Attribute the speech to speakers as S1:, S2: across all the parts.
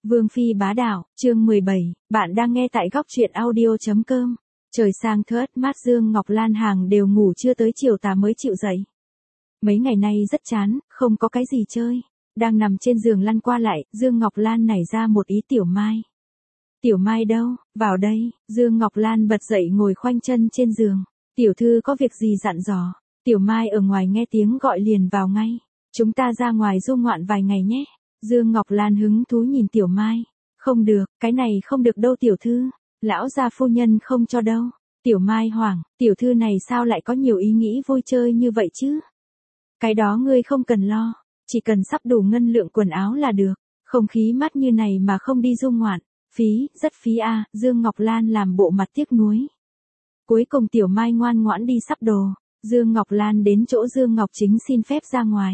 S1: Vương phi bá đạo, chương 17, bạn đang nghe tại góc truyện audio.com. Trời sang thớt mát Dương Ngọc Lan hàng đều ngủ chưa tới chiều tà mới chịu dậy. Mấy ngày nay rất chán, không có cái gì chơi. Đang nằm trên giường lăn qua lại, Dương Ngọc Lan nảy ra một ý Tiểu Mai. Tiểu Mai đâu, vào đây, Dương Ngọc Lan bật dậy ngồi khoanh chân trên giường. Tiểu thư có việc gì dặn dò. Tiểu Mai ở ngoài nghe tiếng gọi liền vào ngay. Chúng ta ra ngoài du ngoạn vài ngày nhé. Dương Ngọc Lan hứng thú nhìn Tiểu Mai. Không được, cái này không được đâu tiểu thư. Lão gia phu nhân không cho đâu. Tiểu Mai hoảng, tiểu thư này sao lại có nhiều ý nghĩ vui chơi như vậy chứ? Cái đó ngươi không cần lo, chỉ cần sắp đủ ngân lượng quần áo là được. Không khí mát như này mà không đi du ngoạn, phí, rất phí a. Dương Ngọc Lan làm bộ mặt tiếc nuối. Cuối cùng Tiểu Mai ngoan ngoãn đi sắp đồ. Dương Ngọc Lan đến chỗ Dương Ngọc Chính xin phép ra ngoài.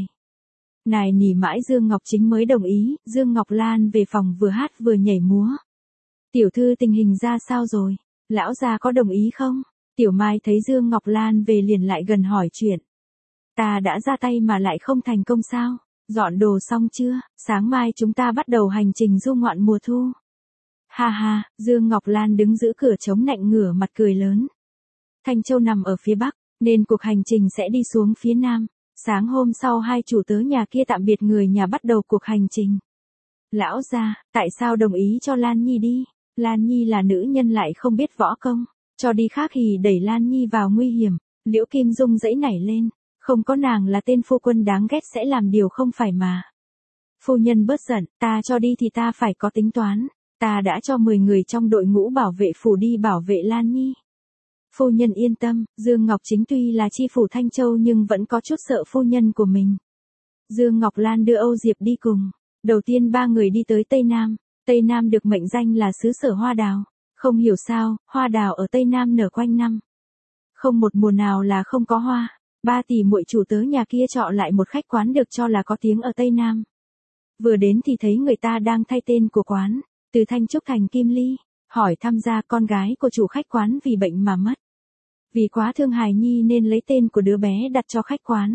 S1: Nài nỉ mãi Dương Ngọc Chính mới đồng ý. Dương Ngọc Lan về phòng vừa hát vừa nhảy múa. Tiểu thư tình hình ra sao rồi? Lão gia có đồng ý không? Tiểu Mai thấy Dương Ngọc Lan về liền lại gần hỏi chuyện. Ta đã ra tay mà lại không thành công sao? Dọn đồ xong chưa? Sáng mai chúng ta bắt đầu hành trình du ngoạn mùa thu. Ha ha, Dương Ngọc Lan đứng giữ cửa chống nạnh ngửa mặt cười lớn. Thanh Châu nằm ở phía bắc, nên cuộc hành trình sẽ đi xuống phía nam. Sáng hôm sau hai chủ tớ nhà kia tạm biệt người nhà bắt đầu cuộc hành trình. Lão gia, tại sao đồng ý cho Lan Nhi đi? Lan Nhi là nữ nhân lại không biết võ công, cho đi khác thì đẩy Lan Nhi vào nguy hiểm. Liễu Kim Dung giãy nảy lên, không có nàng là tên phu quân đáng ghét sẽ làm điều không phải mà. Phu nhân bớt giận, ta cho đi thì ta phải có tính toán, ta đã cho 10 người trong đội ngũ bảo vệ phủ đi bảo vệ Lan Nhi. Phu nhân yên tâm, Dương Ngọc Chính tuy là chi phủ Thanh Châu nhưng vẫn có chút sợ phu nhân của mình. Dương Ngọc Lan đưa Âu Diệp đi cùng. Đầu tiên ba người đi tới Tây Nam. Tây Nam được mệnh danh là xứ sở hoa đào. Không hiểu sao, hoa đào ở Tây Nam nở quanh năm. Không một mùa nào là không có hoa. Ba tỷ muội chủ tớ nhà kia chọn lại một khách quán được cho là có tiếng ở Tây Nam. Vừa đến thì thấy người ta đang thay tên của quán, từ Thanh Trúc thành Kim Ly. Hỏi thăm ra con gái của chủ khách quán vì bệnh mà mất. Vì quá thương hài nhi nên lấy tên của đứa bé đặt cho khách quán.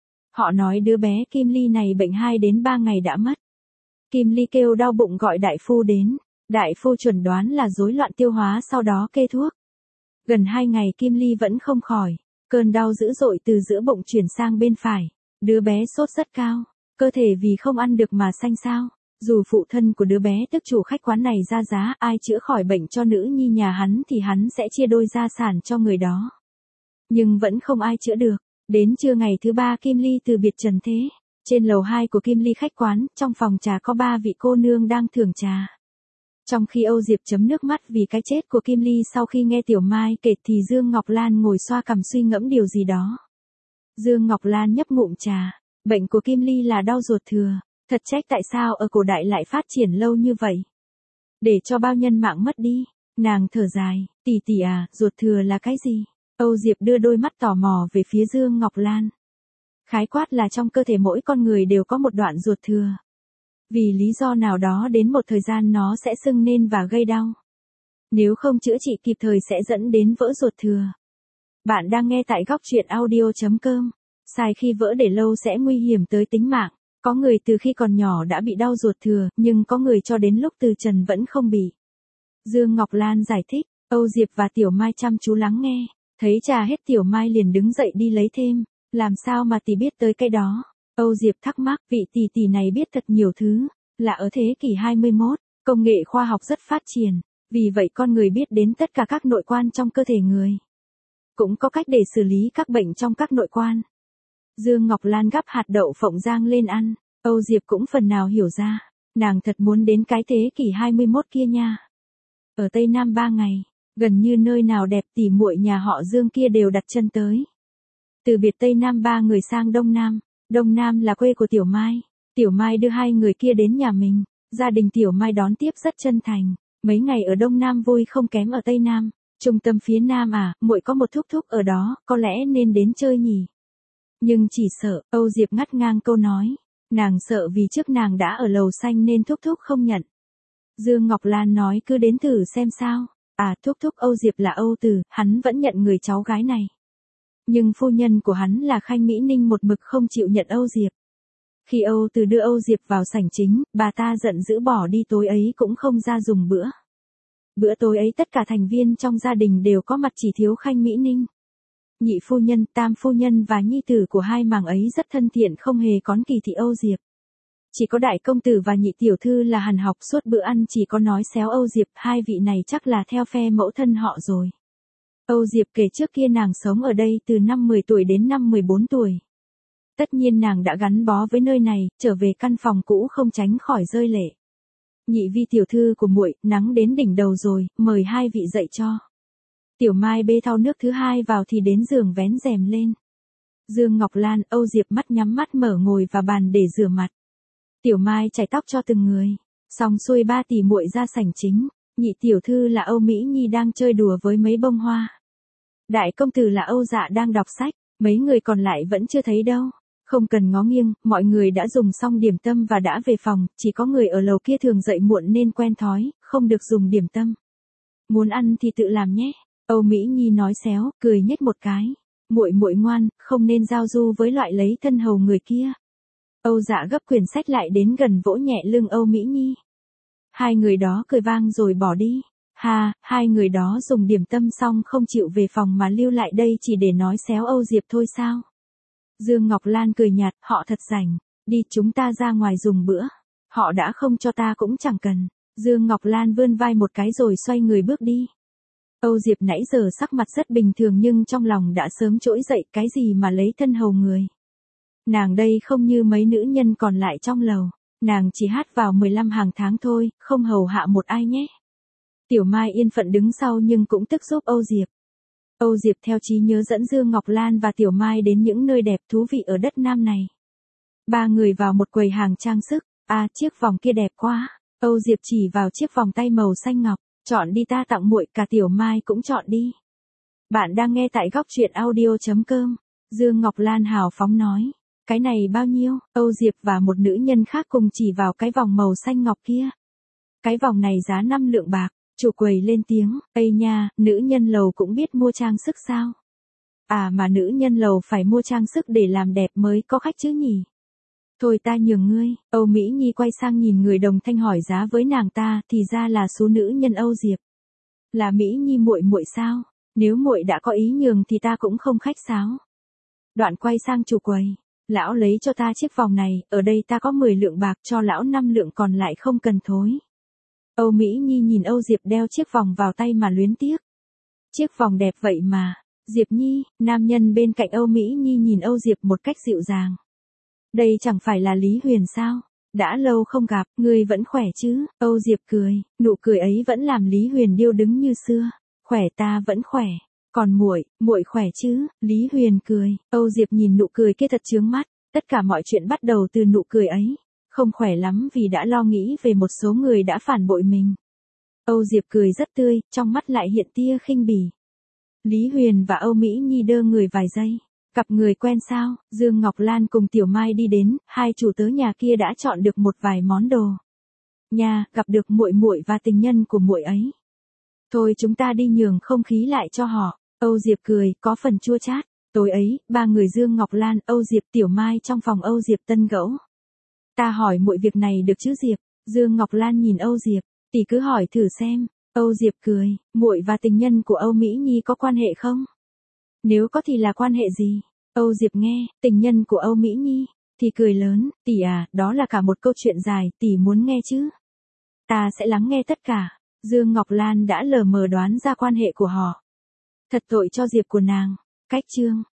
S1: Họ nói đứa bé Kim Ly này bệnh 2 đến 3 ngày đã mất. Kim Ly kêu đau bụng gọi đại phu đến. Đại phu chuẩn đoán là rối loạn tiêu hóa sau đó kê thuốc. Gần 2 ngày Kim Ly vẫn không khỏi. Cơn đau dữ dội từ giữa bụng chuyển sang bên phải. Đứa bé sốt rất cao. Cơ thể vì không ăn được mà xanh xao. Dù phụ thân của đứa bé tức chủ khách quán này ra giá ai chữa khỏi bệnh cho nữ nhi nhà hắn thì hắn sẽ chia đôi gia sản cho người đó. Nhưng vẫn không ai chữa được. Đến trưa ngày thứ 3 Kim Ly từ biệt trần thế. Trên lầu 2 của Kim Ly khách quán, trong phòng trà có 3 vị cô nương đang thưởng trà. Trong khi Âu Diệp chấm nước mắt vì cái chết của Kim Ly sau khi nghe Tiểu Mai kể thì Dương Ngọc Lan ngồi xoa cằm suy ngẫm điều gì đó. Dương Ngọc Lan nhấp ngụm trà. Bệnh của Kim Ly là đau ruột thừa. Thật trách tại sao ở cổ đại lại phát triển lâu như vậy. Để cho bao nhân mạng mất đi. Nàng thở dài, tỷ tỷ à, ruột thừa là cái gì? Âu Diệp đưa đôi mắt tò mò về phía Dương Ngọc Lan. Khái quát là trong cơ thể mỗi con người đều có một đoạn ruột thừa. Vì lý do nào đó đến một thời gian nó sẽ sưng nên và gây đau. Nếu không chữa trị kịp thời sẽ dẫn đến vỡ ruột thừa. Bạn đang nghe tại góc truyện audio.com. Sai khi vỡ để lâu sẽ nguy hiểm tới tính mạng. Có người từ khi còn nhỏ đã bị đau ruột thừa, nhưng có người cho đến lúc từ trần vẫn không bị. Dương Ngọc Lan giải thích, Âu Diệp và Tiểu Mai chăm chú lắng nghe. Thấy trà hết Tiểu Mai liền đứng dậy đi lấy thêm. Làm sao mà tỷ biết tới cái đó? Âu Diệp thắc mắc, vị tỷ này biết thật nhiều thứ. Là ở thế kỷ 21, công nghệ khoa học rất phát triển. Vì vậy con người biết đến tất cả các nội quan trong cơ thể người. Cũng có cách để xử lý các bệnh trong các nội quan. Dương Ngọc Lan gắp hạt đậu phộng rang lên ăn. Âu Diệp cũng phần nào hiểu ra. Nàng thật muốn đến cái thế kỷ 21 kia nha. Ở Tây Nam 3 ngày, gần như nơi nào đẹp tỉ muội nhà họ Dương kia đều đặt chân tới. Từ biệt Tây Nam 3 người sang Đông Nam. Đông Nam là quê của Tiểu Mai. Tiểu Mai đưa 2 người kia đến nhà mình. Gia đình Tiểu Mai đón tiếp rất chân thành. Mấy ngày ở Đông Nam vui không kém ở Tây Nam. Trung tâm phía Nam à, muội có một thúc thúc ở đó, có lẽ nên đến chơi nhỉ. Nhưng chỉ sợ, Âu Diệp ngắt ngang câu nói. Nàng sợ vì trước nàng đã ở lầu xanh nên thúc thúc không nhận. Dương Ngọc Lan nói cứ đến thử xem sao. À thúc thúc Âu Diệp là Âu Từ, hắn vẫn nhận người cháu gái này. Nhưng phu nhân của hắn là Khanh Mỹ Ninh một mực không chịu nhận Âu Diệp. Khi Âu Từ đưa Âu Diệp vào sảnh chính, bà ta giận dữ bỏ đi, tối ấy cũng không ra dùng bữa. Bữa tối ấy tất cả thành viên trong gia đình đều có mặt chỉ thiếu Khanh Mỹ Ninh. Nhị phu nhân, tam phu nhân và nhi tử của hai màng ấy rất thân thiện, không hề cón kỳ thị Âu Diệp. Chỉ có đại công tử và nhị tiểu thư là hằn học, suốt bữa ăn chỉ có nói xéo Âu Diệp, hai vị này chắc là theo phe mẫu thân họ rồi. Âu Diệp kể trước kia nàng sống ở đây từ năm 10 tuổi đến năm 14 tuổi. Tất nhiên nàng đã gắn bó với nơi này, trở về căn phòng cũ không tránh khỏi rơi lệ. Nhị vi tiểu thư của muội, nắng đến đỉnh đầu rồi, mời hai vị dậy cho. Tiểu Mai bê thau nước thứ hai vào thì đến giường vén rèm lên. Dương Ngọc Lan, Âu Diệp mắt nhắm mắt mở ngồi vào bàn để rửa mặt. Tiểu Mai chải tóc cho từng người. Xong xuôi ba tỷ muội ra sảnh chính. Nhị tiểu thư là Âu Mỹ Nhi đang chơi đùa với mấy bông hoa. Đại công tử là Âu Dạ đang đọc sách. Mấy người còn lại vẫn chưa thấy đâu. Không cần ngó nghiêng, mọi người đã dùng xong điểm tâm và đã về phòng, chỉ có người ở lầu kia thường dậy muộn nên quen thói, không được dùng điểm tâm. Muốn ăn thì tự làm nhé. Âu Mỹ Nhi nói xéo, cười nhếch một cái. Muội muội ngoan, không nên giao du với loại lấy thân hầu người kia. Âu Dạ gấp quyển sách lại đến gần vỗ nhẹ lưng Âu Mỹ Nhi. Hai người đó cười vang rồi bỏ đi. Hai người đó dùng điểm tâm xong không chịu về phòng mà lưu lại đây chỉ để nói xéo Âu Diệp thôi sao? Dương Ngọc Lan cười nhạt, họ thật rảnh. Đi chúng ta ra ngoài dùng bữa. Họ đã không cho ta cũng chẳng cần. Dương Ngọc Lan vươn vai một cái rồi xoay người bước đi. Âu Diệp nãy giờ sắc mặt rất bình thường nhưng trong lòng đã sớm trỗi dậy, cái gì mà lấy thân hầu người. Nàng đây không như mấy nữ nhân còn lại trong lầu. Nàng chỉ hát vào 15 hàng tháng thôi, không hầu hạ một ai nhé. Tiểu Mai yên phận đứng sau nhưng cũng tức giúp Âu Diệp. Âu Diệp theo trí nhớ dẫn Dương Ngọc Lan và Tiểu Mai đến những nơi đẹp thú vị ở đất Nam này. Ba người vào một quầy hàng trang sức. Chiếc vòng kia đẹp quá. Âu Diệp chỉ vào chiếc vòng tay màu xanh ngọc. Chọn đi, ta tặng muội, cả Tiểu Mai cũng chọn đi. Bạn đang nghe tại góc truyện audio.com. Dương Ngọc Lan hào phóng nói. Cái này bao nhiêu? Âu Diệp và một nữ nhân khác cùng chỉ vào cái vòng màu xanh ngọc kia. Cái vòng này giá 5 lượng bạc. Chủ quầy lên tiếng, Ây nha, nữ nhân lầu cũng biết mua trang sức sao? Mà nữ nhân lầu phải mua trang sức để làm đẹp mới có khách chứ nhỉ? Thôi ta nhường ngươi. Âu Mỹ Nhi quay sang nhìn người đồng thanh hỏi giá với nàng ta, thì ra là số nữ nhân Âu Diệp. Là Mỹ Nhi muội muội sao? Nếu muội đã có ý nhường thì ta cũng không khách sáo. Đoạn quay sang chủ quầy, lão lấy cho ta chiếc vòng này, ở đây ta có 10 lượng bạc, cho lão 5 lượng còn lại không cần thối. Âu Mỹ Nhi nhìn Âu Diệp đeo chiếc vòng vào tay mà luyến tiếc. Chiếc vòng đẹp vậy mà. Diệp Nhi, nam nhân bên cạnh Âu Mỹ Nhi nhìn Âu Diệp một cách dịu dàng. Đây chẳng phải là Lý Huyền sao? Đã lâu không gặp, ngươi vẫn khỏe chứ? Âu Diệp cười, nụ cười ấy vẫn làm Lý Huyền điêu đứng như xưa. Khỏe, ta vẫn khỏe. Còn muội khỏe chứ? Lý Huyền cười. Âu Diệp nhìn nụ cười kia thật chướng mắt. Tất cả mọi chuyện bắt đầu từ nụ cười ấy. Không khỏe lắm vì đã lo nghĩ về một số người đã phản bội mình. Âu Diệp cười rất tươi, trong mắt lại hiện tia khinh bỉ. Lý Huyền và Âu Mỹ Nhi đơ người vài giây. Cặp người quen sao? Dương Ngọc Lan cùng Tiểu Mai đi đến, hai chủ tớ nhà kia đã chọn được một vài món đồ. Nha, gặp được muội muội và tình nhân của muội ấy. Thôi chúng ta đi nhường không khí lại cho họ. Âu Diệp cười, có phần chua chát. Tối ấy, ba người Dương Ngọc Lan, Âu Diệp, Tiểu Mai trong phòng Âu Diệp tân gẫu. Ta hỏi muội việc này được chứ Diệp? Dương Ngọc Lan nhìn Âu Diệp, tỷ cứ hỏi thử xem. Âu Diệp cười, muội và tình nhân của Âu Mỹ Nhi có quan hệ không? Nếu có thì là quan hệ gì? Âu Diệp nghe, tình nhân của Âu Mỹ Nhi, thì cười lớn, tỷ đó là cả một câu chuyện dài, tỷ muốn nghe chứ? Ta sẽ lắng nghe tất cả. Dương Ngọc Lan đã lờ mờ đoán ra quan hệ của họ. Thật tội cho Diệp của nàng. Cách chương